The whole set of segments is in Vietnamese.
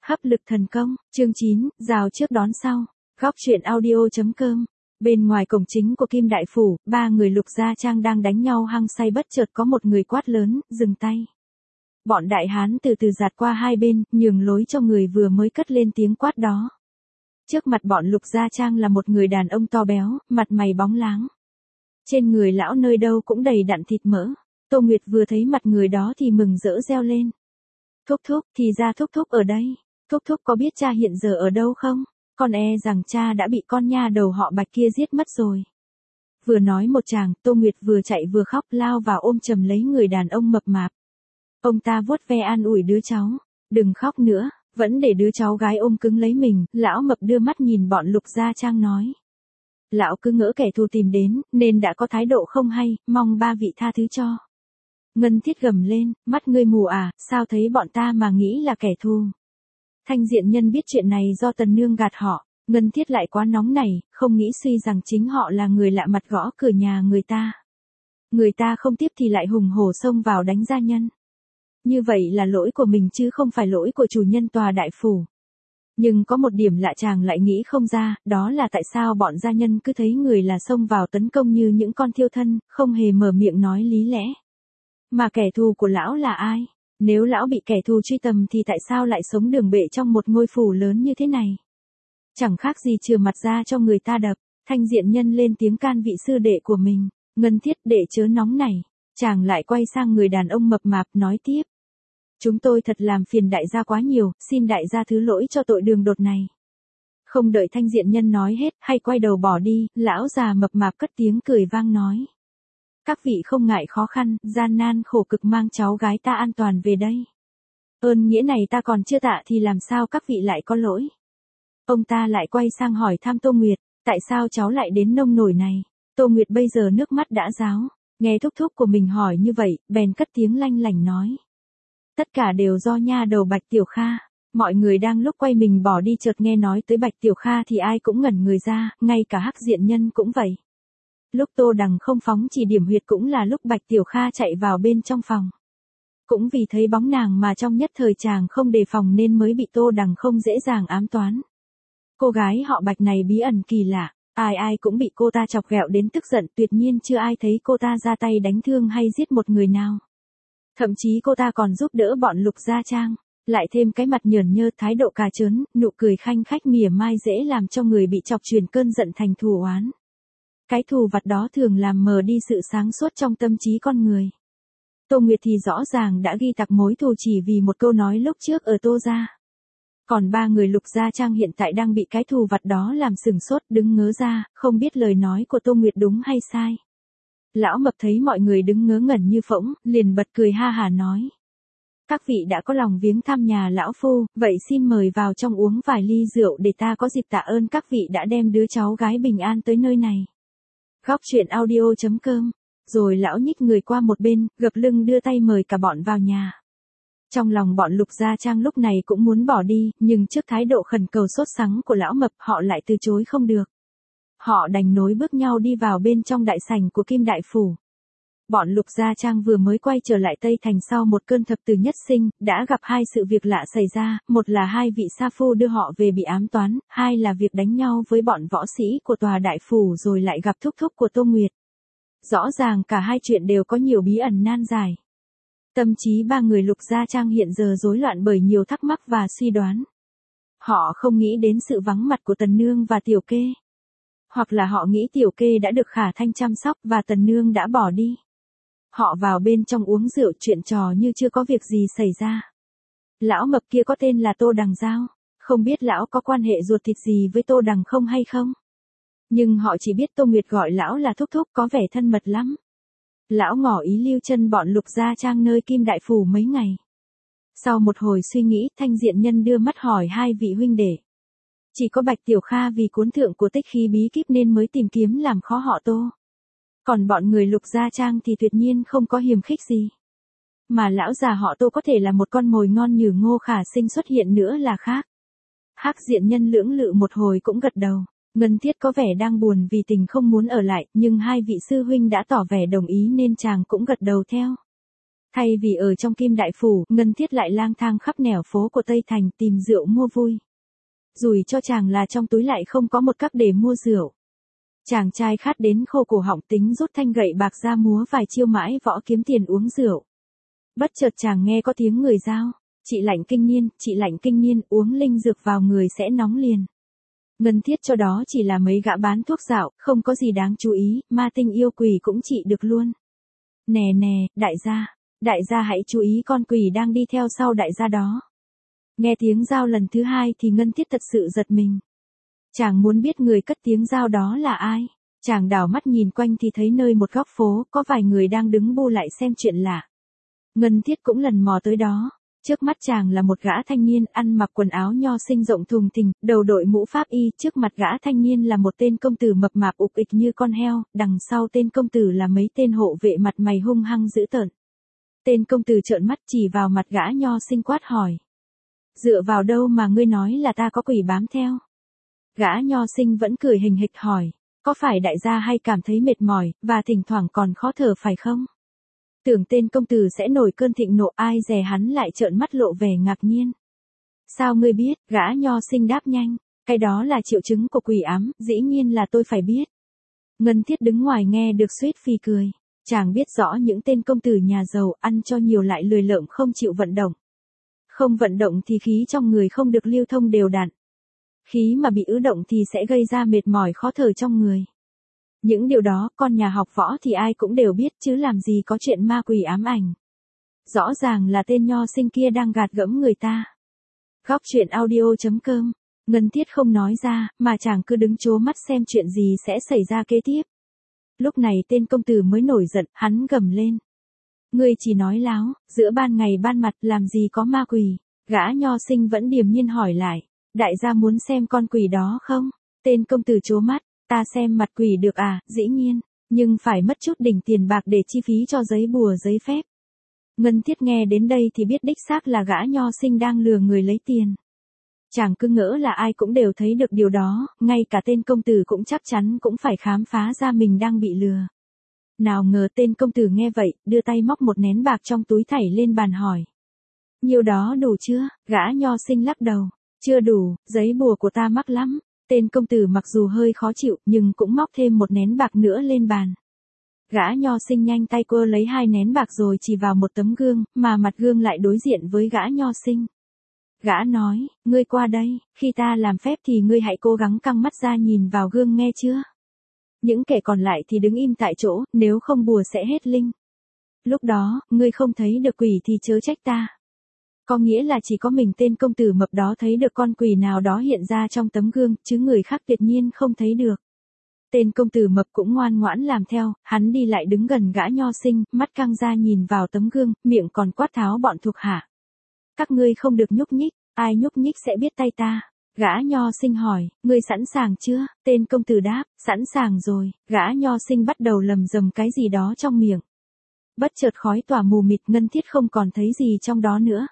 Hấp lực thần công, chương 9, rào trước đón sau. Góc truyện audio.com. Bên ngoài cổng chính của Kim Đại Phủ, ba người Lục Gia Trang đang đánh nhau hăng say, bất chợt có một người quát lớn, dừng tay. Bọn đại hán từ từ giạt qua hai bên, nhường lối cho người vừa mới cất lên tiếng quát đó. Trước mặt bọn Lục Gia Trang là một người đàn ông to béo, mặt mày bóng láng. Trên người lão nơi đâu cũng đầy đặn thịt mỡ. Tô Nguyệt vừa thấy mặt người đó thì mừng rỡ reo lên. Thúc thúc, thì ra thúc thúc ở đây. Thúc thúc có biết cha hiện giờ ở đâu không? Con e rằng cha đã bị con nha đầu họ Bạch kia giết mất rồi. Vừa nói một chàng, Tô Nguyệt vừa chạy vừa khóc, lao vào ôm chầm lấy người đàn ông mập mạp. Ông ta vuốt ve an ủi đứa cháu. Đừng khóc nữa, vẫn để đứa cháu gái ôm cứng lấy mình. Lão mập đưa mắt nhìn bọn Lục Gia Trang nói. Lão cứ ngỡ kẻ thù tìm đến, nên đã có thái độ không hay, mong ba vị tha thứ cho. Ngân Thiết gầm lên, mắt ngươi mù à, sao thấy bọn ta mà nghĩ là kẻ thù. Thanh Diện Nhân biết chuyện này do Tần Nương gạt họ, Ngân Thiết lại quá nóng nảy, không nghĩ suy rằng chính họ là người lạ mặt gõ cửa nhà người ta. Người ta không tiếp thì lại hùng hổ xông vào đánh gia nhân. Như vậy là lỗi của mình chứ không phải lỗi của chủ nhân tòa đại phủ. Nhưng có một điểm lạ chàng lại nghĩ không ra, đó là tại sao bọn gia nhân cứ thấy người là xông vào tấn công như những con thiêu thân, không hề mở miệng nói lý lẽ. Mà kẻ thù của lão là ai? Nếu lão bị kẻ thù truy tầm thì tại sao lại sống đường bệ trong một ngôi phủ lớn như thế này? Chẳng khác gì chừa mặt ra cho người ta đập. Thanh Diện Nhân lên tiếng can vị sư đệ của mình. Ngân Thiết, đệ chớ nóng này. Chàng lại quay sang người đàn ông mập mạp nói tiếp. Chúng tôi thật làm phiền đại gia quá nhiều, xin đại gia thứ lỗi cho tội đường đột này. Không đợi Thanh Diện Nhân nói hết, hay quay đầu bỏ đi, lão già mập mạp cất tiếng cười vang nói. Các vị không ngại khó khăn, gian nan khổ cực mang cháu gái ta an toàn về đây. Ơn nghĩa này ta còn chưa tạ thì làm sao các vị lại có lỗi. Ông ta lại quay sang hỏi thăm Tô Nguyệt, tại sao cháu lại đến nông nổi này. Tô Nguyệt bây giờ nước mắt đã ráo, nghe thúc thúc của mình hỏi như vậy, bèn cất tiếng lanh lảnh nói. Tất cả đều do nha đầu Bạch Tiểu Kha. Mọi người đang lúc quay mình bỏ đi chợt nghe nói tới Bạch Tiểu Kha thì ai cũng ngẩn người ra, ngay cả Hắc Diện Nhân cũng vậy. Lúc Tô Đằng không phóng chỉ điểm huyệt cũng là lúc Bạch Tiểu Kha chạy vào bên trong phòng. Cũng vì thấy bóng nàng mà trong nhất thời chàng không đề phòng nên mới bị Tô Đằng không dễ dàng ám toán. Cô gái họ Bạch này bí ẩn kỳ lạ, ai ai cũng bị cô ta chọc ghẹo đến tức giận, tuyệt nhiên chưa ai thấy cô ta ra tay đánh thương hay giết một người nào. Thậm chí cô ta còn giúp đỡ bọn Lục Gia Trang, lại thêm cái mặt nhởn nhơ, thái độ cà chớn, nụ cười khanh khách mỉa mai dễ làm cho người bị chọc truyền cơn giận thành thù oán. Cái thù vặt đó thường làm mờ đi sự sáng suốt trong tâm trí con người. Tô Nguyệt thì rõ ràng đã ghi tặc mối thù chỉ vì một câu nói lúc trước ở Tô gia. Còn ba người Lục Gia Trang hiện tại đang bị cái thù vặt đó làm sửng sốt, đứng ngớ ra, không biết lời nói của Tô Nguyệt đúng hay sai. Lão mập thấy mọi người đứng ngớ ngẩn như phỗng, liền bật cười ha hả nói. Các vị đã có lòng viếng thăm nhà lão phu, vậy xin mời vào trong uống vài ly rượu để ta có dịp tạ ơn các vị đã đem đứa cháu gái bình an tới nơi này. Góc truyện audio.com. Rồi lão nhích người qua một bên, gập lưng đưa tay mời cả bọn vào nhà. Trong lòng bọn Lục Gia Trang lúc này cũng muốn bỏ đi, nhưng trước thái độ khẩn cầu sốt sắng của lão mập họ lại từ chối không được. Họ đành nối bước nhau đi vào bên trong đại sảnh của Kim Đại Phủ. Bọn Lục Gia Trang vừa mới quay trở lại Tây Thành sau một cơn thập tử nhất sinh, đã gặp hai sự việc lạ xảy ra, một là hai vị sa phu đưa họ về bị ám toán, hai là việc đánh nhau với bọn võ sĩ của tòa đại phủ rồi lại gặp thúc thúc của Tô Nguyệt. Rõ ràng cả hai chuyện đều có nhiều bí ẩn nan giải. Tâm trí ba người Lục Gia Trang hiện giờ rối loạn bởi nhiều thắc mắc và suy đoán. Họ không nghĩ đến sự vắng mặt của Tần Nương và Tiểu Kê. Hoặc là họ nghĩ Tiểu Kê đã được Khả Thanh chăm sóc và Tần Nương đã bỏ đi. Họ vào bên trong uống rượu chuyện trò như chưa có việc gì xảy ra. Lão mập kia có tên là Tô Đằng Giao, không biết lão có quan hệ ruột thịt gì với Tô Đằng không hay không. Nhưng họ chỉ biết Tô Nguyệt gọi lão là thúc thúc có vẻ thân mật lắm. Lão ngỏ ý lưu chân bọn Lục Gia Trang nơi Kim Đại Phủ mấy ngày. Sau một hồi suy nghĩ, Thanh Diện Nhân đưa mắt hỏi hai vị huynh đệ. Chỉ có Bạch Tiểu Kha vì cuốn thượng của tích khí bí kíp nên mới tìm kiếm làm khó họ Tô. Còn bọn người Lục Gia Trang thì tuyệt nhiên không có hiềm khích gì. Mà lão già họ Tô có thể là một con mồi ngon như Ngô Khả Sinh xuất hiện nữa là khác. Hắc Diện Nhân lưỡng lự một hồi cũng gật đầu. Ngân Thiết có vẻ đang buồn vì tình không muốn ở lại, nhưng hai vị sư huynh đã tỏ vẻ đồng ý nên chàng cũng gật đầu theo. Thay vì ở trong Kim Đại Phủ, Ngân Thiết lại lang thang khắp nẻo phố của Tây Thành tìm rượu mua vui. Rủi cho chàng là trong túi lại không có một cắc để mua rượu. Chàng trai khát đến khô cổ họng tính rút thanh gậy bạc ra múa vài chiêu mãi võ kiếm tiền uống rượu. Bất chợt chàng nghe có tiếng người giao, chị Lạnh Kinh Niên, uống linh dược vào người sẽ nóng liền. Ngân Thiết cho đó chỉ là mấy gã bán thuốc dạo, không có gì đáng chú ý, ma tinh yêu quỷ cũng trị được luôn. Nè, đại gia hãy chú ý con quỷ đang đi theo sau đại gia đó. Nghe tiếng giao lần thứ hai thì Ngân Thiết thật sự giật mình. Chàng muốn biết người cất tiếng giao đó là ai. Chàng đảo mắt nhìn quanh thì thấy nơi một góc phố có vài người đang đứng bu lại xem chuyện lạ. Ngân Thiết cũng lần mò tới đó. Trước mắt chàng là một gã thanh niên ăn mặc quần áo nho sinh rộng thùng thình, đầu đội mũ pháp y. Trước mặt gã thanh niên là một tên công tử mập mạp ục ịch như con heo, đằng sau tên công tử là mấy tên hộ vệ mặt mày hung hăng dữ tợn. Tên công tử trợn mắt chỉ vào mặt gã nho sinh quát hỏi. Dựa vào đâu mà ngươi nói là ta có quỷ bám theo? Gã nho sinh vẫn cười hình hịch hỏi, có phải đại gia hay cảm thấy mệt mỏi, và thỉnh thoảng còn khó thở phải không? Tưởng tên công tử sẽ nổi cơn thịnh nộ, ai dè hắn lại trợn mắt lộ vẻ ngạc nhiên. Sao ngươi biết? Gã nho sinh đáp nhanh, cái đó là triệu chứng của quỷ ám, dĩ nhiên là tôi phải biết. Ngân Thiết đứng ngoài nghe được suýt phì cười. Chàng biết rõ những tên công tử nhà giàu ăn cho nhiều lại lười lợm không chịu vận động. Không vận động thì khí trong người không được lưu thông đều đặn. Khí mà bị ứ động thì sẽ gây ra mệt mỏi khó thở trong người. Những điều đó con nhà học võ thì ai cũng đều biết chứ làm gì có chuyện ma quỷ ám ảnh. Rõ ràng là tên nho sinh kia đang gạt gẫm người ta. Góc truyện audio.com. Ngân Thiết không nói ra, mà chàng cứ đứng trố mắt xem chuyện gì sẽ xảy ra kế tiếp. Lúc này tên công tử mới nổi giận, hắn gầm lên. Ngươi chỉ nói láo, giữa ban ngày ban mặt làm gì có ma quỷ. Gã nho sinh vẫn điềm nhiên hỏi lại. Đại gia muốn xem con quỷ đó không? Tên công tử trố mắt, ta xem mặt quỷ được à, dĩ nhiên, nhưng phải mất chút đỉnh tiền bạc để chi phí cho giấy bùa giấy phép. Ngân Thiết nghe đến đây thì biết đích xác là gã nho sinh đang lừa người lấy tiền. Chàng cứ ngỡ là ai cũng đều thấy được điều đó, ngay cả tên công tử cũng chắc chắn cũng phải khám phá ra mình đang bị lừa. Nào ngờ tên công tử nghe vậy, đưa tay móc một nén bạc trong túi thảy lên bàn hỏi. Nhiều đó đủ chưa? Gã nho sinh lắc đầu. Chưa đủ, giấy bùa của ta mắc lắm. Tên công tử mặc dù hơi khó chịu nhưng cũng móc thêm một nén bạc nữa lên bàn. Gã nho sinh nhanh tay quơ lấy 2 nén bạc rồi chỉ vào một tấm gương, mà mặt gương lại đối diện với gã nho sinh. Gã nói, ngươi qua đây, khi ta làm phép thì ngươi hãy cố gắng căng mắt ra nhìn vào gương nghe chưa? Những kẻ còn lại thì đứng im tại chỗ, nếu không bùa sẽ hết linh. Lúc đó, ngươi không thấy được quỷ thì chớ trách ta. Có nghĩa là chỉ có mình tên công tử mập đó thấy được con quỷ nào đó hiện ra trong tấm gương, chứ người khác tuyệt nhiên không thấy được. Tên công tử mập cũng ngoan ngoãn làm theo, hắn đi lại đứng gần gã nho sinh, mắt căng ra nhìn vào tấm gương, miệng còn quát tháo bọn thuộc hạ. Các ngươi không được nhúc nhích, ai nhúc nhích sẽ biết tay ta. Gã nho sinh hỏi, ngươi sẵn sàng chưa? Tên công tử đáp, sẵn sàng rồi. Gã nho sinh bắt đầu lầm rầm cái gì đó trong miệng. Bất chợt khói tỏa mù mịt, Ngân Thiết không còn thấy gì trong đó nữa.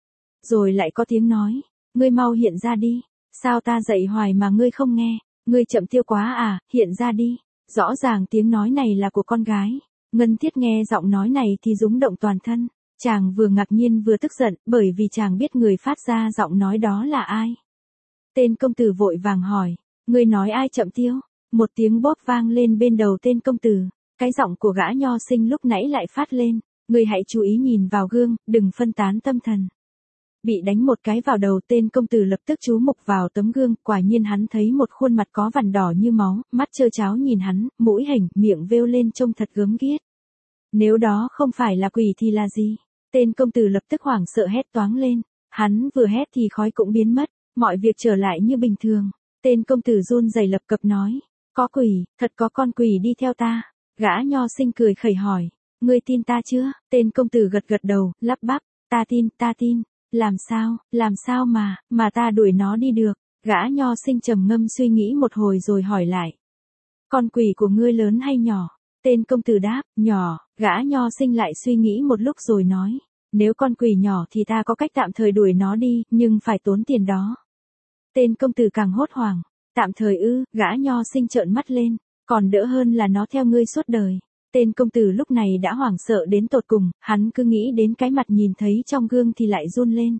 Rồi lại có tiếng nói, ngươi mau hiện ra đi, sao ta dậy hoài mà ngươi không nghe, ngươi chậm tiêu quá à, hiện ra đi. Rõ ràng tiếng nói này là của con gái. Ngân Thiết nghe giọng nói này thì rúng động toàn thân. Chàng vừa ngạc nhiên vừa tức giận, bởi vì chàng biết người phát ra giọng nói đó là ai. Tên công tử vội vàng hỏi, ngươi nói ai chậm tiêu? Một tiếng bóp vang lên bên đầu tên công tử. Cái giọng của gã nho sinh lúc nãy lại phát lên, ngươi hãy chú ý nhìn vào gương, đừng phân tán tâm thần. Bị đánh một cái vào đầu, tên công tử lập tức chú mục vào tấm gương, quả nhiên hắn thấy một khuôn mặt có vằn đỏ như máu, mắt trơ tráo nhìn hắn, mũi hỉnh, miệng vêu lên trông thật gớm ghiếc. Nếu đó không phải là quỷ thì là gì? Tên công tử lập tức hoảng sợ hét toáng lên, hắn vừa hét thì khói cũng biến mất, mọi việc trở lại như bình thường. Tên công tử run rẩy lập cập nói, có quỷ, thật có con quỷ đi theo ta. Gã nho sinh cười khẩy hỏi, ngươi tin ta chưa? Tên công tử gật gật đầu, lắp bắp, ta tin. Làm sao mà ta đuổi nó đi được? Gã nho sinh trầm ngâm suy nghĩ một hồi rồi hỏi lại. Con quỷ của ngươi lớn hay nhỏ? Tên công tử đáp, nhỏ. Gã nho sinh lại suy nghĩ một lúc rồi nói, nếu con quỷ nhỏ thì ta có cách tạm thời đuổi nó đi, nhưng phải tốn tiền đó. Tên công tử càng hốt hoảng, tạm thời ư? Gã nho sinh trợn mắt lên, còn đỡ hơn là nó theo ngươi suốt đời. Tên công tử lúc này đã hoảng sợ đến tột cùng, hắn cứ nghĩ đến cái mặt nhìn thấy trong gương thì lại run lên.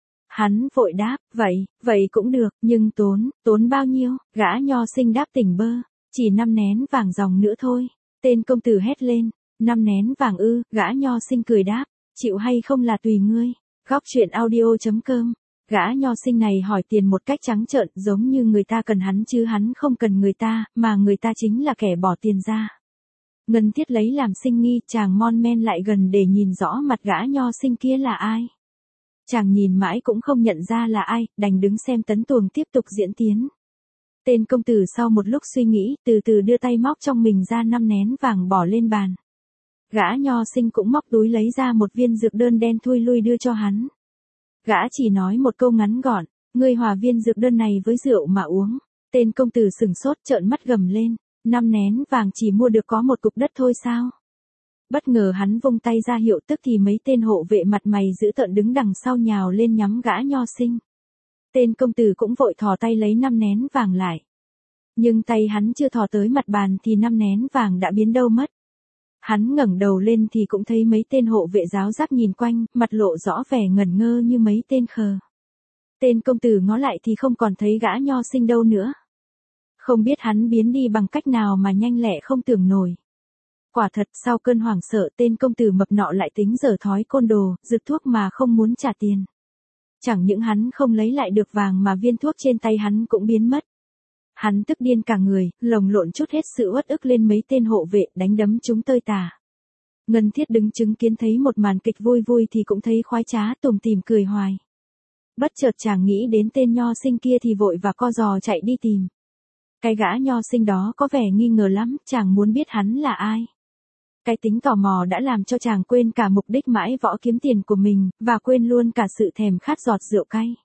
Hắn vội đáp, vậy cũng được, nhưng tốn bao nhiêu, gã nho sinh đáp tỉnh bơ, chỉ 5 nén vàng dòng nữa thôi. Tên công tử hét lên, 5 nén vàng ư, gã nho sinh cười đáp, chịu hay không là tùy ngươi. Góc truyện audio.com. Gã nho sinh này hỏi tiền một cách trắng trợn, giống như người ta cần hắn chứ hắn không cần người ta, mà người ta chính là kẻ bỏ tiền ra. Ngân Thiết lấy làm sinh nghi, chàng mon men lại gần để nhìn rõ mặt gã nho sinh kia là ai. Chàng nhìn mãi cũng không nhận ra là ai, đành đứng xem tấn tuồng tiếp tục diễn tiến. Tên công tử sau một lúc suy nghĩ, từ từ đưa tay móc trong mình ra 5 nén vàng bỏ lên bàn. Gã nho sinh cũng móc túi lấy ra một viên dược đơn đen thui lui đưa cho hắn. Gã chỉ nói một câu ngắn gọn, ngươi hòa viên dược đơn này với rượu mà uống. Tên công tử sửng sốt trợn mắt gầm lên, 5 nén vàng chỉ mua được có một cục đất thôi sao? Bất ngờ hắn vung tay ra hiệu, tức thì mấy tên hộ vệ mặt mày dữ tợn đứng đằng sau nhào lên nhắm gã nho sinh. Tên công tử cũng vội thò tay lấy 5 nén vàng lại. Nhưng tay hắn chưa thò tới mặt bàn thì 5 nén vàng đã biến đâu mất. Hắn ngẩng đầu lên thì cũng thấy mấy tên hộ vệ giáo giác nhìn quanh, mặt lộ rõ vẻ ngẩn ngơ như mấy tên khờ. Tên công tử ngó lại thì không còn thấy gã nho sinh đâu nữa. Không biết hắn biến đi bằng cách nào mà nhanh lẹ không tưởng nổi. Quả thật sau cơn hoảng sợ, tên công tử mập nọ lại tính dở thói côn đồ, rực thuốc mà không muốn trả tiền. Chẳng những hắn không lấy lại được vàng mà viên thuốc trên tay hắn cũng biến mất. Hắn tức điên cả người, lồng lộn trút hết sự uất ức lên mấy tên hộ vệ, đánh đấm chúng tơi tả. Ngân Thiết đứng chứng kiến thấy một màn kịch vui vui thì cũng thấy khoái trá, tủm tỉm cười hoài. Bất chợt chàng nghĩ đến tên nho sinh kia thì vội và co giò chạy đi tìm. Cái gã nho sinh đó có vẻ nghi ngờ lắm, chàng muốn biết hắn là ai. Cái tính tò mò đã làm cho chàng quên cả mục đích mãi võ kiếm tiền của mình, và quên luôn cả sự thèm khát giọt rượu cay.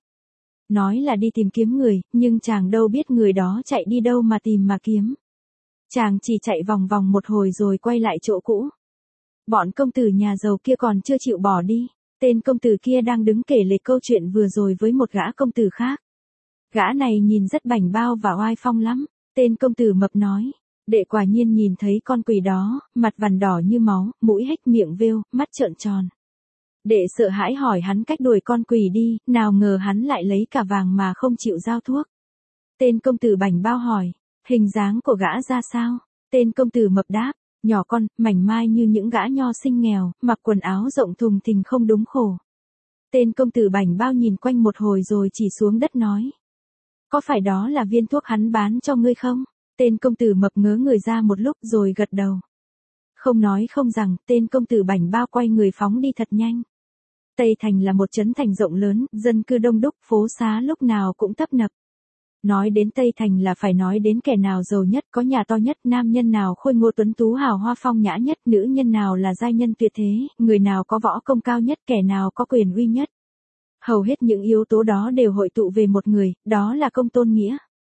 Nói là đi tìm kiếm người, nhưng chàng đâu biết người đó chạy đi đâu mà tìm mà kiếm. Chàng chỉ chạy vòng vòng một hồi rồi quay lại chỗ cũ. Bọn công tử nhà giàu kia còn chưa chịu bỏ đi. Tên công tử kia đang đứng kể lể câu chuyện vừa rồi với một gã công tử khác. Gã này nhìn rất bảnh bao và oai phong lắm. Tên công tử mập nói, đệ quả nhiên nhìn thấy con quỷ đó, mặt vằn đỏ như máu, mũi hếch miệng vêu, mắt trợn tròn. Đệ sợ hãi hỏi hắn cách đuổi con quỷ đi, nào ngờ hắn lại lấy cả vàng mà không chịu giao thuốc. Tên công tử bảnh bao hỏi, hình dáng của gã ra sao? Tên công tử mập đáp, nhỏ con, mảnh mai như những gã nho sinh nghèo, mặc quần áo rộng thùng thình không đúng khổ. Tên công tử bảnh bao nhìn quanh một hồi rồi chỉ xuống đất nói, có phải đó là viên thuốc hắn bán cho ngươi không? Tên công tử mập ngớ người ra một lúc rồi gật đầu. Không nói không rằng, tên công tử bảnh bao quay người phóng đi thật nhanh. Tây Thành là một trấn thành rộng lớn, dân cư đông đúc, phố xá lúc nào cũng tấp nập. Nói đến Tây Thành là phải nói đến kẻ nào giàu nhất, có nhà to nhất, nam nhân nào khôi ngô tuấn tú hào hoa phong nhã nhất, nữ nhân nào là giai nhân tuyệt thế, người nào có võ công cao nhất, kẻ nào có quyền uy nhất. Hầu hết những yếu tố đó đều hội tụ về một người, đó là Công Tôn Nghĩa.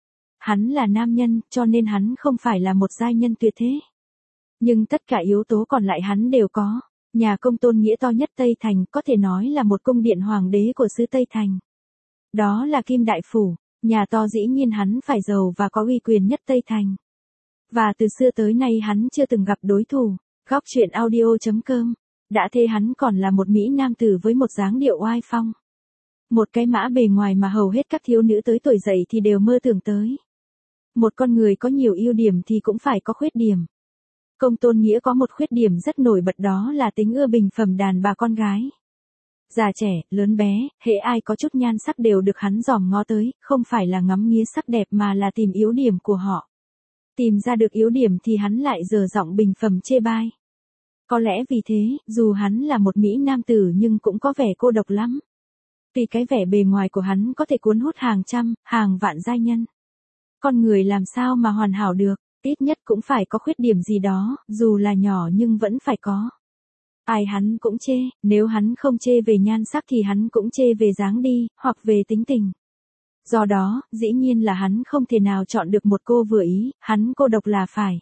Hắn là nam nhân, cho nên hắn không phải là một giai nhân tuyệt thế. Nhưng tất cả yếu tố còn lại hắn đều có. Nhà Công Tôn Nghĩa to nhất Tây Thành, có thể nói là một cung điện hoàng đế của xứ Tây Thành. Đó là Kim Đại Phủ, nhà to dĩ nhiên hắn phải giàu và có uy quyền nhất Tây Thành. Và từ xưa tới nay hắn chưa từng gặp đối thủ. Góc truyện audio.com. Đã thế hắn còn là một mỹ nam tử với một dáng điệu oai phong. Một cái mã bề ngoài mà hầu hết các thiếu nữ tới tuổi dậy thì đều mơ tưởng tới. Một con người có nhiều ưu điểm thì cũng phải có khuyết điểm. Công Tôn Nghĩa có một khuyết điểm rất nổi bật, đó là tính ưa bình phẩm đàn bà con gái. Già trẻ, lớn bé, hễ ai có chút nhan sắc đều được hắn dòm ngó tới, không phải là ngắm nghía sắc đẹp mà là tìm yếu điểm của họ. Tìm ra được yếu điểm thì hắn lại dở giọng bình phẩm chê bai. Có lẽ vì thế, dù hắn là một mỹ nam tử nhưng cũng có vẻ cô độc lắm. Vì cái vẻ bề ngoài của hắn có thể cuốn hút hàng trăm, hàng vạn giai nhân. Con người làm sao mà hoàn hảo được, ít nhất cũng phải có khuyết điểm gì đó, dù là nhỏ nhưng vẫn phải có. Ai hắn cũng chê, nếu hắn không chê về nhan sắc thì hắn cũng chê về dáng đi, hoặc về tính tình. Do đó, dĩ nhiên là hắn không thể nào chọn được một cô vừa ý, hắn cô độc là phải.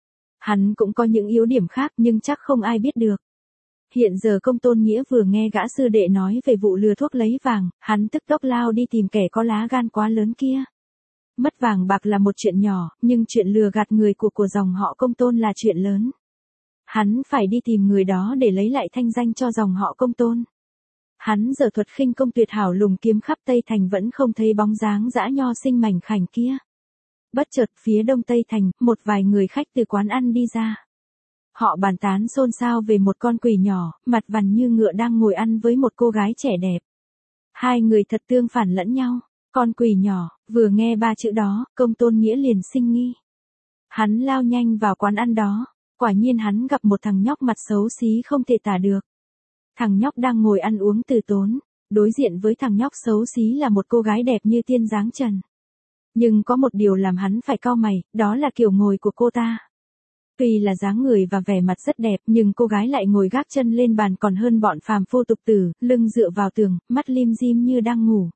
Hắn cũng có những yếu điểm khác nhưng chắc không ai biết được. Hiện giờ Công Tôn Nghĩa vừa nghe gã sư đệ nói về vụ lừa thuốc lấy vàng, hắn tức tốc lao đi tìm kẻ có lá gan quá lớn kia. Mất vàng bạc là một chuyện nhỏ, nhưng chuyện lừa gạt người của dòng họ Công Tôn là chuyện lớn. Hắn phải đi tìm người đó để lấy lại thanh danh cho dòng họ Công Tôn. Hắn giở thuật khinh công tuyệt hảo lùng kiếm khắp Tây Thành vẫn không thấy bóng dáng dã nho sinh mảnh khảnh kia. Bất chợt phía đông Tây Thành, một vài người khách từ quán ăn đi ra. Họ bàn tán xôn xao về một con quỷ nhỏ, mặt vằn như ngựa đang ngồi ăn với một cô gái trẻ đẹp. Hai người thật tương phản lẫn nhau. Con quỷ nhỏ, vừa nghe ba chữ đó, Công Tôn Nghĩa liền sinh nghi. Hắn lao nhanh vào quán ăn đó. Quả nhiên hắn gặp một thằng nhóc mặt xấu xí không thể tả được. Thằng nhóc đang ngồi ăn uống từ tốn. Đối diện với thằng nhóc xấu xí là một cô gái đẹp như tiên dáng trần. Nhưng có một điều làm hắn phải cau mày, đó là kiểu ngồi của cô ta. Tuy là dáng người và vẻ mặt rất đẹp nhưng cô gái lại ngồi gác chân lên bàn còn hơn bọn phàm phu tục tử, lưng dựa vào tường, mắt lim dim như đang ngủ.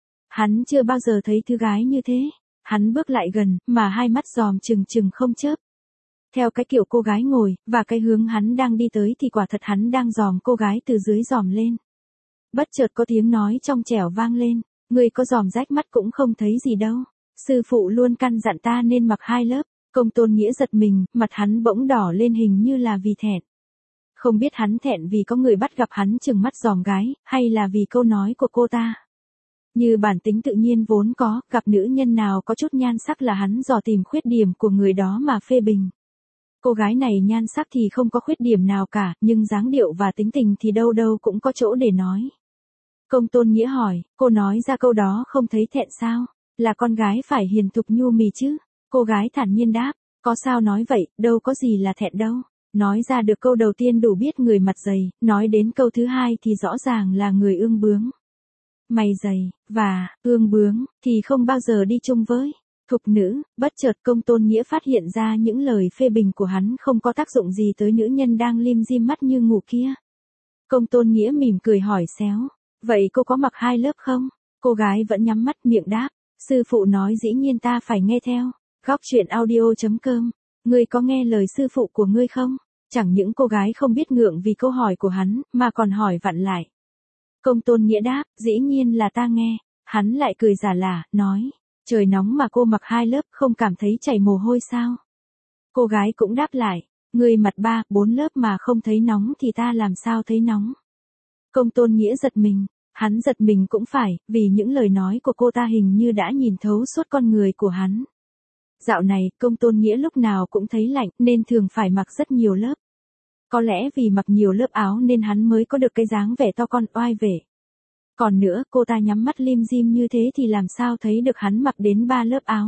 Hắn chưa bao giờ thấy thứ gái như thế. Hắn bước lại gần, mà hai mắt dòm trừng trừng không chớp. Theo cái kiểu cô gái ngồi, và cái hướng hắn đang đi tới thì quả thật hắn đang dòm cô gái từ dưới dòm lên. Bất chợt có tiếng nói trong trẻo vang lên, người có dòm rách mắt cũng không thấy gì đâu. Sư phụ luôn căn dặn ta nên mặc 2 lớp. Công Tôn Nghĩa giật mình, mặt hắn bỗng đỏ lên hình như là vì thẹn. Không biết hắn thẹn vì có người bắt gặp hắn chừng mắt dòm gái, hay là vì câu nói của cô ta. Như bản tính tự nhiên vốn có, gặp nữ nhân nào có chút nhan sắc là hắn dò tìm khuyết điểm của người đó mà phê bình. Cô gái này nhan sắc thì không có khuyết điểm nào cả, nhưng dáng điệu và tính tình thì đâu đâu cũng có chỗ để nói. Công Tôn Nghĩa hỏi, cô nói ra câu đó không thấy thẹn sao? Là con gái phải hiền thục nhu mì chứ? Cô gái thản nhiên đáp, có sao nói vậy, đâu có gì là thẹn đâu. Nói ra được câu đầu tiên đủ biết người mặt dày, nói đến câu thứ hai thì rõ ràng là người ương bướng. Mày dày, và, ương bướng, thì không bao giờ đi chung với. Thục nữ, bất chợt Công Tôn Nghĩa phát hiện ra những lời phê bình của hắn không có tác dụng gì tới nữ nhân đang lim dim mắt như ngủ kia. Công Tôn Nghĩa mỉm cười hỏi xéo, vậy cô có mặc 2 lớp không? Cô gái vẫn nhắm mắt miệng đáp, sư phụ nói dĩ nhiên ta phải nghe theo. Góc truyện audio.com, ngươi có nghe lời sư phụ của ngươi không? Chẳng những cô gái không biết ngượng vì câu hỏi của hắn, mà còn hỏi vặn lại. Công Tôn Nghĩa đáp, dĩ nhiên là ta nghe. Hắn lại cười giả lả, nói, trời nóng mà cô mặc 2 lớp không cảm thấy chảy mồ hôi sao? Cô gái cũng đáp lại, ngươi mặc 3, 4 lớp mà không thấy nóng thì ta làm sao thấy nóng? Công Tôn Nghĩa giật mình, hắn giật mình cũng phải, vì những lời nói của cô ta hình như đã nhìn thấu suốt con người của hắn. Dạo này, Công Tôn Nghĩa lúc nào cũng thấy lạnh nên thường phải mặc rất nhiều lớp. Có lẽ vì mặc nhiều lớp áo nên hắn mới có được cái dáng vẻ to con oai vệ. Còn nữa, cô ta nhắm mắt lim dim như thế thì làm sao thấy được hắn mặc đến 3 lớp áo.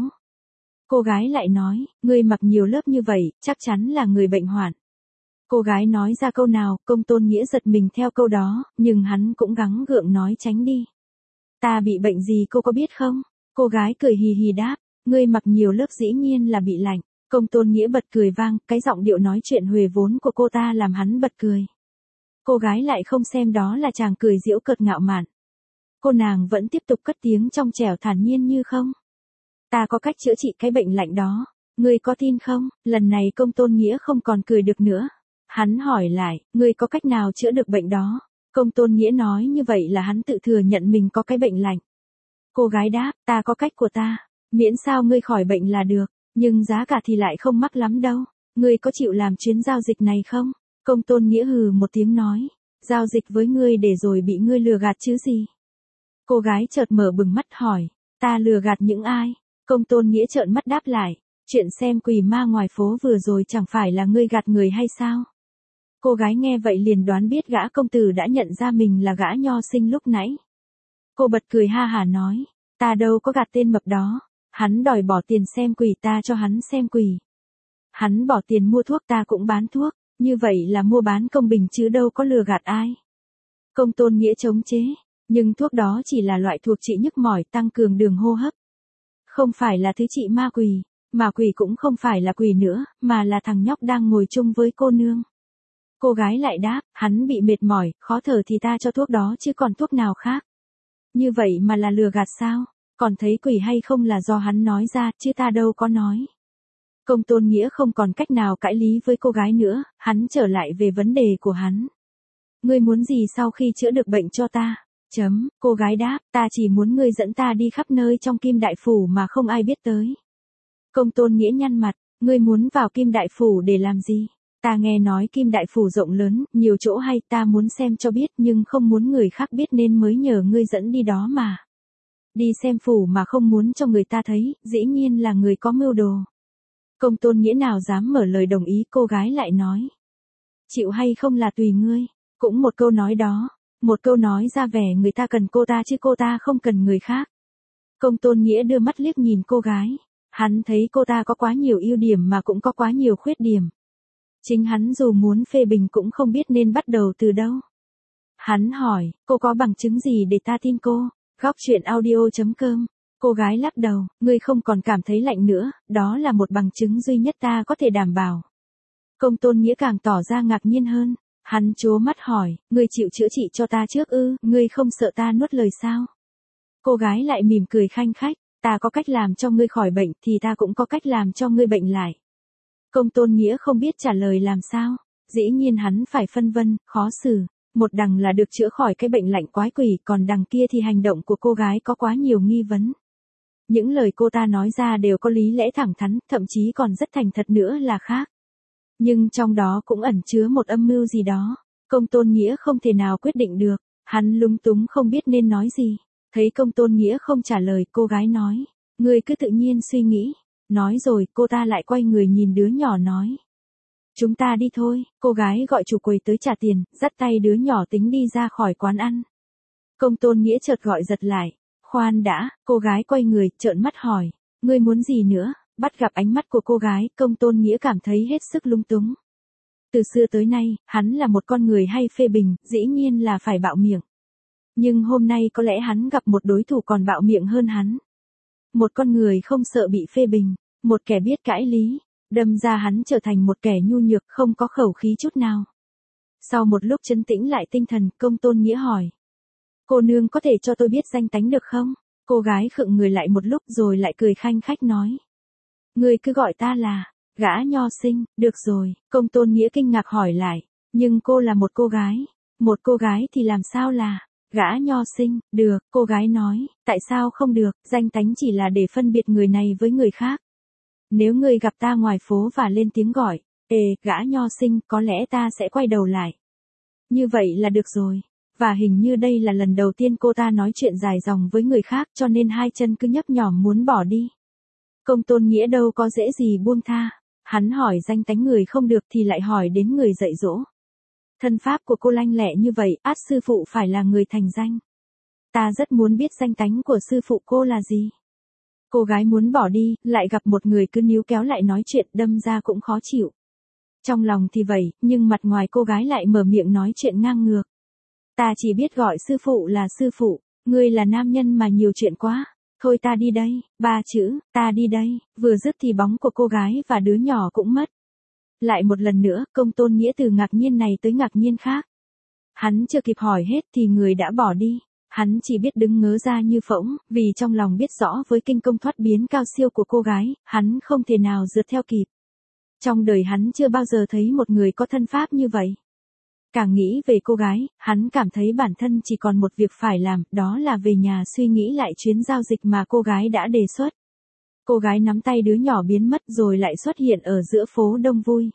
Cô gái lại nói, ngươi mặc nhiều lớp như vậy, chắc chắn là người bệnh hoạn. Cô gái nói ra câu nào, Công Tôn Nghĩa giật mình theo câu đó, nhưng hắn cũng gắng gượng nói tránh đi. Ta bị bệnh gì cô có biết không? Cô gái cười hì hì đáp, ngươi mặc nhiều lớp dĩ nhiên là bị lạnh. Công Tôn Nghĩa bật cười vang, cái giọng điệu nói chuyện huề vốn của cô ta làm hắn bật cười. Cô gái lại không xem đó là chàng cười giễu cợt ngạo mạn. Cô nàng vẫn tiếp tục cất tiếng trong trẻo thản nhiên như không. Ta có cách chữa trị cái bệnh lạnh đó. Ngươi có tin không? Lần này Công Tôn Nghĩa không còn cười được nữa. Hắn hỏi lại, ngươi có cách nào chữa được bệnh đó? Công Tôn Nghĩa nói như vậy là hắn tự thừa nhận mình có cái bệnh lạnh. Cô gái đáp, ta có cách của ta. Miễn sao ngươi khỏi bệnh là được. Nhưng giá cả thì lại không mắc lắm đâu. Ngươi có chịu làm chuyến giao dịch này không? Công Tôn Nghĩa hừ một tiếng nói. Giao dịch với ngươi để rồi bị ngươi lừa gạt chứ gì? Cô gái chợt mở bừng mắt hỏi. Ta lừa gạt những ai? Công Tôn Nghĩa trợn mắt đáp lại. Chuyện xem quỷ ma ngoài phố vừa rồi chẳng phải là ngươi gạt người hay sao? Cô gái nghe vậy liền đoán biết gã công tử đã nhận ra mình là gã nho sinh lúc nãy. Cô bật cười ha hả nói. Ta đâu có gạt tên mập đó. Hắn đòi bỏ tiền xem quỷ ta cho hắn xem quỷ. Hắn bỏ tiền mua thuốc ta cũng bán thuốc. Như vậy là mua bán công bình chứ đâu có lừa gạt ai. Công Tôn Nghĩa chống chế. Nhưng thuốc đó chỉ là loại thuộc trị nhức mỏi tăng cường đường hô hấp. Không phải là thứ trị ma quỷ. Mà quỷ cũng không phải là quỷ nữa, mà là thằng nhóc đang ngồi chung với cô nương. Cô gái lại đáp, hắn bị mệt mỏi, khó thở thì ta cho thuốc đó chứ còn thuốc nào khác. Như vậy mà là lừa gạt sao? Còn thấy quỷ hay không là do hắn nói ra, chứ ta đâu có nói. Công Tôn Nghĩa không còn cách nào cãi lý với cô gái nữa, hắn trở lại về vấn đề của hắn. Ngươi muốn gì sau khi chữa được bệnh cho ta? Cô gái đáp, ta chỉ muốn ngươi dẫn ta đi khắp nơi trong Kim Đại Phủ mà không ai biết tới. Công Tôn Nghĩa nhăn mặt, ngươi muốn vào Kim Đại Phủ để làm gì? Ta nghe nói Kim Đại Phủ rộng lớn, nhiều chỗ hay, ta muốn xem cho biết nhưng không muốn người khác biết nên mới nhờ ngươi dẫn đi đó mà. Đi xem phủ mà không muốn cho người ta thấy, dĩ nhiên là người có mưu đồ. Công Tôn Nghĩa nào dám mở lời đồng ý, cô gái lại nói. Chịu hay không là tùy ngươi, cũng một câu nói đó, một câu nói ra vẻ người ta cần cô ta chứ cô ta không cần người khác. Công Tôn Nghĩa đưa mắt liếc nhìn cô gái, hắn thấy cô ta có quá nhiều ưu điểm mà cũng có quá nhiều khuyết điểm. Chính hắn dù muốn phê bình cũng không biết nên bắt đầu từ đâu. Hắn hỏi, cô có bằng chứng gì để ta tin cô? Góc truyện audio.com. Cô gái lắc đầu, ngươi không còn cảm thấy lạnh nữa, đó là một bằng chứng duy nhất ta có thể đảm bảo. Công Tôn Nghĩa càng tỏ ra ngạc nhiên hơn. Hắn trố mắt hỏi, ngươi chịu chữa trị cho ta trước ư, ngươi không sợ ta nuốt lời sao? Cô gái lại mỉm cười khanh khách, ta có cách làm cho ngươi khỏi bệnh thì ta cũng có cách làm cho ngươi bệnh lại. Công Tôn Nghĩa không biết trả lời làm sao, dĩ nhiên hắn phải phân vân, khó xử. Một đằng là được chữa khỏi cái bệnh lạnh quái quỷ, còn đằng kia thì hành động của cô gái có quá nhiều nghi vấn. Những lời cô ta nói ra đều có lý lẽ thẳng thắn, thậm chí còn rất thành thật nữa là khác. Nhưng trong đó cũng ẩn chứa một âm mưu gì đó. Công Tôn Nghĩa không thể nào quyết định được, hắn lúng túng không biết nên nói gì. Thấy Công Tôn Nghĩa không trả lời, cô gái nói, ngươi cứ tự nhiên suy nghĩ. Nói rồi, cô ta lại quay người nhìn đứa nhỏ nói. Chúng ta đi thôi, cô gái gọi chủ quầy tới trả tiền, dắt tay đứa nhỏ tính đi ra khỏi quán ăn. Công Tôn Nghĩa chợt gọi giật lại, khoan đã, cô gái quay người, trợn mắt hỏi, ngươi muốn gì nữa? Bắt gặp ánh mắt của cô gái, Công Tôn Nghĩa cảm thấy hết sức lung túng. Từ xưa tới nay, hắn là một con người hay phê bình, dĩ nhiên là phải bạo miệng. Nhưng hôm nay có lẽ hắn gặp một đối thủ còn bạo miệng hơn hắn. Một con người không sợ bị phê bình, một kẻ biết cãi lý, đâm ra hắn trở thành một kẻ nhu nhược không có khẩu khí chút nào. Sau một lúc trấn tĩnh lại tinh thần, Công Tôn Nghĩa hỏi. Cô nương có thể cho tôi biết danh tánh được không? Cô gái khựng người lại một lúc rồi lại cười khanh khách nói. Ngươi cứ gọi ta là, gã nho sinh, được rồi, Công Tôn Nghĩa kinh ngạc hỏi lại, nhưng cô là một cô gái thì làm sao là, gã nho sinh, được, cô gái nói, tại sao không được, danh tánh chỉ là để phân biệt người này với người khác. Nếu ngươi gặp ta ngoài phố và lên tiếng gọi, gã nho sinh, có lẽ ta sẽ quay đầu lại. Như vậy là được rồi, và hình như đây là lần đầu tiên cô ta nói chuyện dài dòng với người khác cho nên hai chân cứ nhấp nhổm muốn bỏ đi. Công Tôn Nghĩa đâu có dễ gì buông tha, hắn hỏi danh tánh người không được thì lại hỏi đến người dạy dỗ. Thân pháp của cô lanh lẹ như vậy, ắt sư phụ phải là người thành danh. Ta rất muốn biết danh tánh của sư phụ cô là gì. Cô gái muốn bỏ đi, lại gặp một người cứ níu kéo lại nói chuyện, đâm ra cũng khó chịu. Trong lòng thì vậy, nhưng mặt ngoài cô gái lại mở miệng nói chuyện ngang ngược. Ta chỉ biết gọi sư phụ là sư phụ, ngươi là nam nhân mà nhiều chuyện quá. Thôi ta đi đây, 3 chữ, ta đi đây, vừa dứt thì bóng của cô gái và đứa nhỏ cũng mất. Lại một lần nữa, Công Tôn Nghĩa từ ngạc nhiên này tới ngạc nhiên khác. Hắn chưa kịp hỏi hết thì người đã bỏ đi. Hắn chỉ biết đứng ngớ ra như phỗng, vì trong lòng biết rõ với kinh công thoát biến cao siêu của cô gái, hắn không thể nào rượt theo kịp. Trong đời hắn chưa bao giờ thấy một người có thân pháp như vậy. Càng nghĩ về cô gái, hắn cảm thấy bản thân chỉ còn một việc phải làm, đó là về nhà suy nghĩ lại chuyến giao dịch mà cô gái đã đề xuất. Cô gái nắm tay đứa nhỏ biến mất rồi lại xuất hiện ở giữa phố đông vui.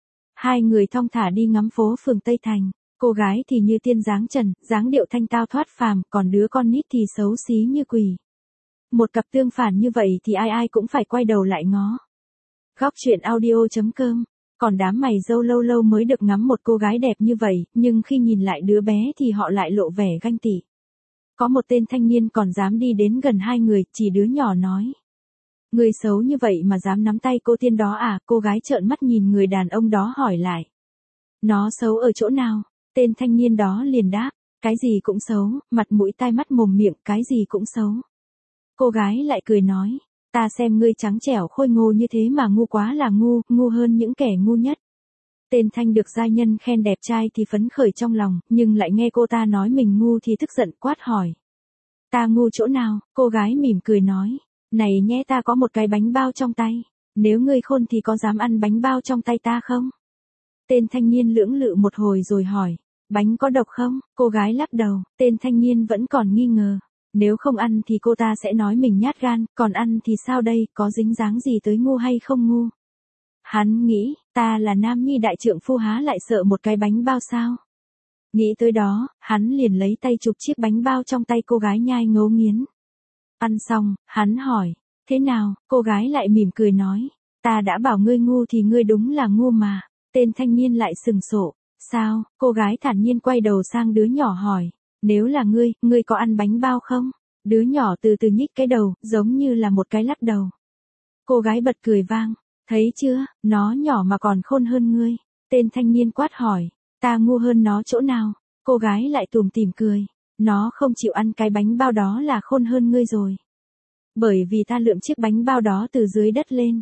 Hai người thong thả đi ngắm phố phường Tây Thành, cô gái thì như tiên dáng trần, dáng điệu thanh tao thoát phàm, còn đứa con nít thì xấu xí như quỷ. Một cặp tương phản như vậy thì ai ai cũng phải quay đầu lại ngó. Góc truyện audio.com. Còn đám mày dâu lâu lâu mới được ngắm một cô gái đẹp như vậy, nhưng khi nhìn lại đứa bé thì họ lại lộ vẻ ganh tị. Có một tên thanh niên còn dám đi đến gần hai người, chỉ đứa nhỏ nói. Người xấu như vậy mà dám nắm tay cô tiên đó à? Cô gái trợn mắt nhìn người đàn ông đó hỏi lại. Nó xấu ở chỗ nào? Tên thanh niên đó liền đáp. Cái gì cũng xấu, mặt mũi tai mắt mồm miệng, cái gì cũng xấu. Cô gái lại cười nói. Ta xem ngươi trắng trẻo khôi ngô như thế mà ngu quá là ngu, ngu hơn những kẻ ngu nhất. Tên thanh được giai nhân khen đẹp trai thì phấn khởi trong lòng, nhưng lại nghe cô ta nói mình ngu thì tức giận quát hỏi. Ta ngu chỗ nào? Cô gái mỉm cười nói. Này nhé, ta có một cái bánh bao trong tay. Nếu ngươi khôn thì có dám ăn bánh bao trong tay ta không? Tên thanh niên lưỡng lự một hồi rồi hỏi. Bánh có độc không? Cô gái lắc đầu, tên thanh niên vẫn còn nghi ngờ. Nếu không ăn thì cô ta sẽ nói mình nhát gan, còn ăn thì sao đây, có dính dáng gì tới ngu hay không ngu? Hắn nghĩ, ta là nam nhi đại trượng phu há lại sợ một cái bánh bao sao? Nghĩ tới đó, hắn liền lấy tay chụp chiếc bánh bao trong tay cô gái nhai ngấu nghiến. Ăn xong, hắn hỏi, thế nào, cô gái lại mỉm cười nói, ta đã bảo ngươi ngu thì ngươi đúng là ngu mà. Tên thanh niên lại sừng sộ, sao, cô gái thản nhiên quay đầu sang đứa nhỏ hỏi, nếu là ngươi có ăn bánh bao không? Đứa nhỏ từ từ nhích cái đầu, giống như là một cái lắc đầu. Cô gái bật cười vang, thấy chưa, nó nhỏ mà còn khôn hơn ngươi. Tên thanh niên quát hỏi, ta ngu hơn nó chỗ nào? Cô gái lại tủm tỉm cười, nó không chịu ăn cái bánh bao đó là khôn hơn ngươi rồi. Bởi vì ta lượm chiếc bánh bao đó từ dưới đất lên.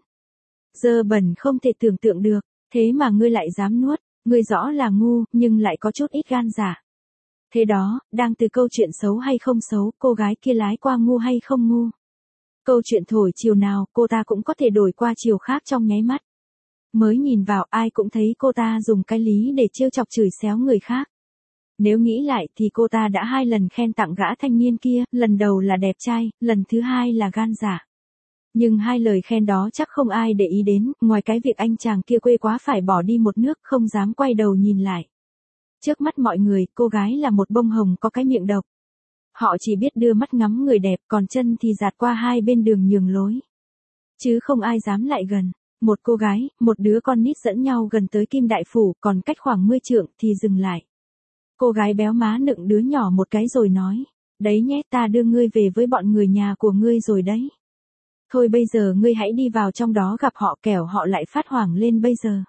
Dơ bẩn không thể tưởng tượng được, thế mà ngươi lại dám nuốt, ngươi rõ là ngu, nhưng lại có chút ít gan dạ. Thế đó, đang từ câu chuyện xấu hay không xấu, cô gái kia lái qua ngu hay không ngu. Câu chuyện thổi chiều nào, cô ta cũng có thể đổi qua chiều khác trong nháy mắt. Mới nhìn vào ai cũng thấy cô ta dùng cái lý để trêu chọc chửi xéo người khác. Nếu nghĩ lại thì cô ta đã 2 lần khen tặng gã thanh niên kia, lần đầu là đẹp trai, lần thứ 2 là gan dạ. Nhưng 2 lời khen đó chắc không ai để ý đến, ngoài cái việc anh chàng kia quê quá phải bỏ đi một nước không dám quay đầu nhìn lại. Trước mắt mọi người, cô gái là một bông hồng có cái miệng độc. Họ chỉ biết đưa mắt ngắm người đẹp, còn chân thì dạt qua hai bên đường nhường lối. Chứ không ai dám lại gần. Một cô gái, một đứa con nít dẫn nhau gần tới Kim Đại Phủ, còn cách khoảng 10 trượng thì dừng lại. Cô gái béo má nựng đứa nhỏ một cái rồi nói, đấy nhé, ta đưa ngươi về với bọn người nhà của ngươi rồi đấy. Thôi bây giờ ngươi hãy đi vào trong đó gặp họ kẻo họ lại phát hoảng lên bây giờ.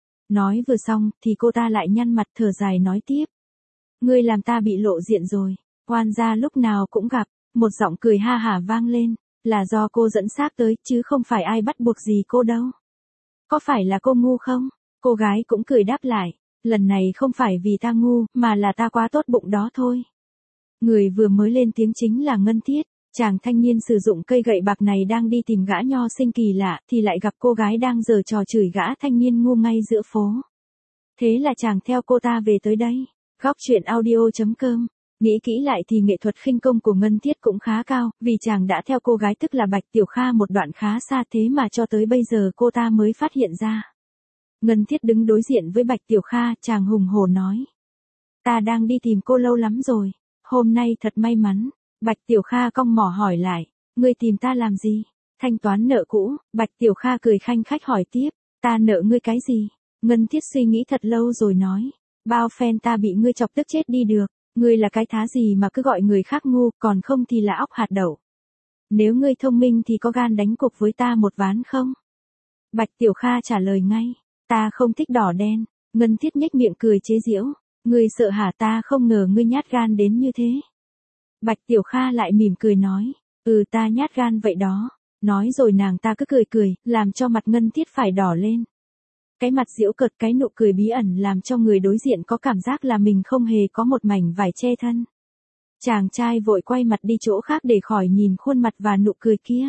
Nói vừa xong thì cô ta lại nhăn mặt thở dài nói tiếp. Ngươi làm ta bị lộ diện rồi, oan gia lúc nào cũng gặp, một giọng cười ha hả vang lên, là do cô dẫn xác tới chứ không phải ai bắt buộc gì cô đâu. Có phải là cô ngu không? Cô gái cũng cười đáp lại, lần này không phải vì ta ngu mà là ta quá tốt bụng đó thôi. Người vừa mới lên tiếng chính là Ngân Thiết. Chàng thanh niên sử dụng cây gậy bạc này đang đi tìm gã nho sinh kỳ lạ thì lại gặp cô gái đang giở trò chửi gã thanh niên ngu ngay giữa phố. Thế là chàng theo cô ta về tới đây. Góc truyện audio.com. Nghĩ kỹ lại thì nghệ thuật khinh công của Ngân Thiết cũng khá cao, vì chàng đã theo cô gái tức là Bạch Tiểu Kha một đoạn khá xa thế mà cho tới bây giờ cô ta mới phát hiện ra. Ngân Thiết đứng đối diện với Bạch Tiểu Kha, chàng hùng hổ nói. Ta đang đi tìm cô lâu lắm rồi, hôm nay thật may mắn. Bạch Tiểu Kha cong mỏ hỏi lại, ngươi tìm ta làm gì? Thanh toán nợ cũ, Bạch Tiểu Kha cười khanh khách hỏi tiếp, ta nợ ngươi cái gì? Ngân Thiết suy nghĩ thật lâu rồi nói, bao phen ta bị ngươi chọc tức chết đi được, ngươi là cái thá gì mà cứ gọi người khác ngu, còn không thì là óc hạt đậu. Nếu ngươi thông minh thì có gan đánh cục với ta một ván không? Bạch Tiểu Kha trả lời ngay, ta không thích đỏ đen. Ngân Thiết nhếch miệng cười chế giễu, ngươi sợ hả? Ta không ngờ ngươi nhát gan đến như thế. Bạch Tiểu Kha lại mỉm cười nói, ta nhát gan vậy đó. Nói rồi nàng ta cứ cười, làm cho mặt Ngân Thiết phải đỏ lên. Cái mặt giễu cợt, cái nụ cười bí ẩn làm cho người đối diện có cảm giác là mình không hề có một mảnh vải che thân. Chàng trai vội quay mặt đi chỗ khác để khỏi nhìn khuôn mặt và nụ cười kia.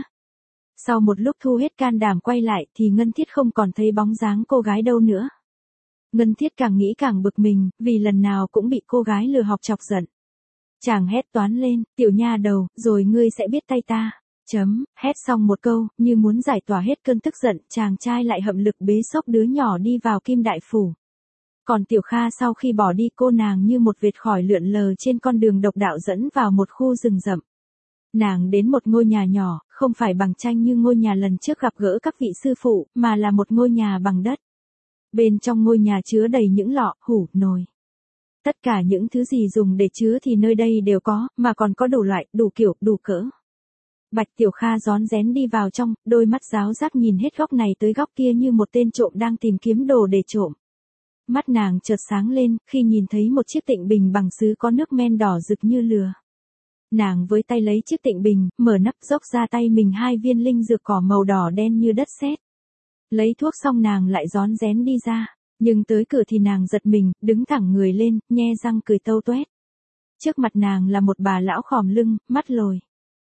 Sau một lúc thu hết can đảm quay lại thì Ngân Thiết không còn thấy bóng dáng cô gái đâu nữa. Ngân Thiết càng nghĩ càng bực mình, vì lần nào cũng bị cô gái lừa học chọc giận. Chàng hét toán lên, tiểu nha đầu, rồi ngươi sẽ biết tay ta. Hét xong một câu, như muốn giải tỏa hết cơn tức giận, chàng trai lại hậm lực bế xốc đứa nhỏ đi vào Kim Đại Phủ. Còn Tiểu Kha sau khi bỏ đi cô nàng như một vệt khỏi lượn lờ trên con đường độc đạo dẫn vào một khu rừng rậm. Nàng đến một ngôi nhà nhỏ, không phải bằng tranh như ngôi nhà lần trước gặp gỡ các vị sư phụ, mà là một ngôi nhà bằng đất. Bên trong ngôi nhà chứa đầy những lọ, hủ, nồi. Tất cả những thứ gì dùng để chứa thì nơi đây đều có, mà còn có đủ loại, đủ kiểu, đủ cỡ. Bạch Tiểu Kha rón rén đi vào trong, đôi mắt giáo giác nhìn hết góc này tới góc kia như một tên trộm đang tìm kiếm đồ để trộm. Mắt nàng chợt sáng lên, khi nhìn thấy một chiếc tịnh bình bằng sứ có nước men đỏ rực như lửa. Nàng với tay lấy chiếc tịnh bình, mở nắp dốc ra tay mình 2 viên linh dược cỏ màu đỏ đen như đất sét. Lấy thuốc xong nàng lại rón rén đi ra. Nhưng tới cửa thì nàng giật mình, đứng thẳng người lên, nhe răng cười tâu toét. Trước mặt nàng là một bà lão khòm lưng, mắt lồi.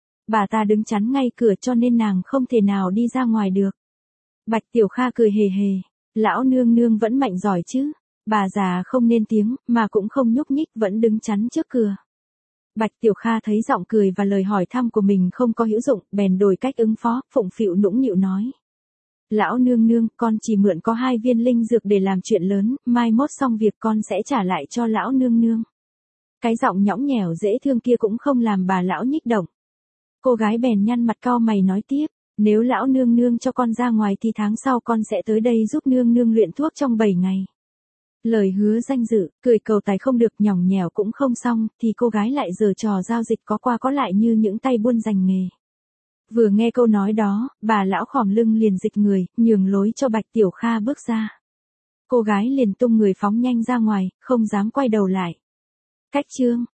Bà ta đứng chắn ngay cửa cho nên nàng không thể nào đi ra ngoài được. Bạch Tiểu Kha cười hề hề, lão nương nương vẫn mạnh giỏi chứ. Bà già không nên tiếng, mà cũng không nhúc nhích vẫn đứng chắn trước cửa. Bạch Tiểu Kha thấy giọng cười và lời hỏi thăm của mình không có hữu dụng, bèn đổi cách ứng phó, phụng phịu nũng nịu nói. Lão nương nương, con chỉ mượn có 2 viên linh dược để làm chuyện lớn, mai mốt xong việc con sẽ trả lại cho lão nương nương. Cái giọng nhõng nhẽo dễ thương kia cũng không làm bà lão nhích động. Cô gái bèn nhăn mặt cau mày nói tiếp, nếu lão nương nương cho con ra ngoài thì tháng sau con sẽ tới đây giúp nương nương luyện thuốc trong 7 ngày. Lời hứa danh dự, cười cầu tài không được, nhõng nhẽo cũng không xong, thì cô gái lại giở trò giao dịch có qua có lại như những tay buôn giành nghề. Vừa nghe câu nói đó, bà lão khom lưng liền dịch người, nhường lối cho Bạch Tiểu Kha bước ra. Cô gái liền tung người phóng nhanh ra ngoài, không dám quay đầu lại. Cách chương